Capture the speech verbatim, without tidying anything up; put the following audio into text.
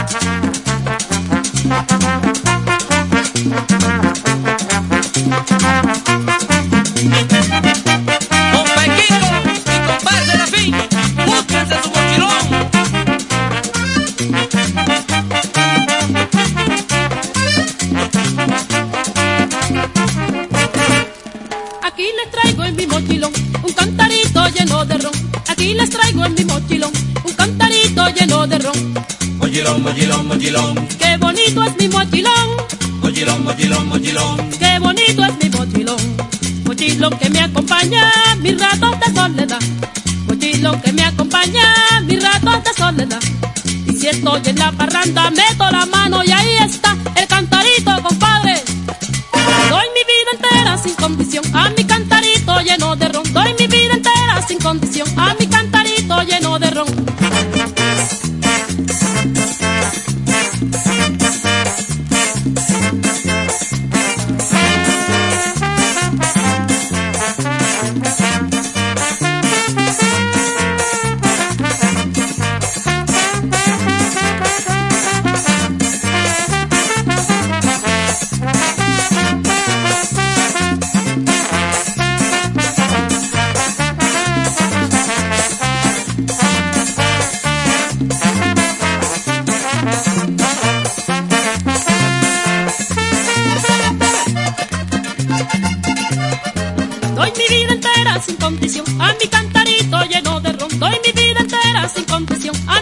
Aquí les traigo en mi mochilón un cantarito lleno de ron. Aquí les traigo en mi mochilón un cantarito lleno de ron. Mochilón, mochilón, mochilón. Qué bonito es mi mochilón. Mochilón, mochilón, mochilón. Qué bonito es mi mochilón. Mochilón que me acompaña mis ratos de soledad. Mochilón que me acompaña mis ratos de soledad. Y si estoy en la parranda meto la mano y ahí está el cantarito, compadre. Doy mi vida entera sin condición a mi cantarito lleno de ron. Doy mi vida entera sin condición a mi cantarito lleno de ron. Doy mi vida entera sin condición a mi cantarito lleno de ron. Doy mi vida entera sin condición a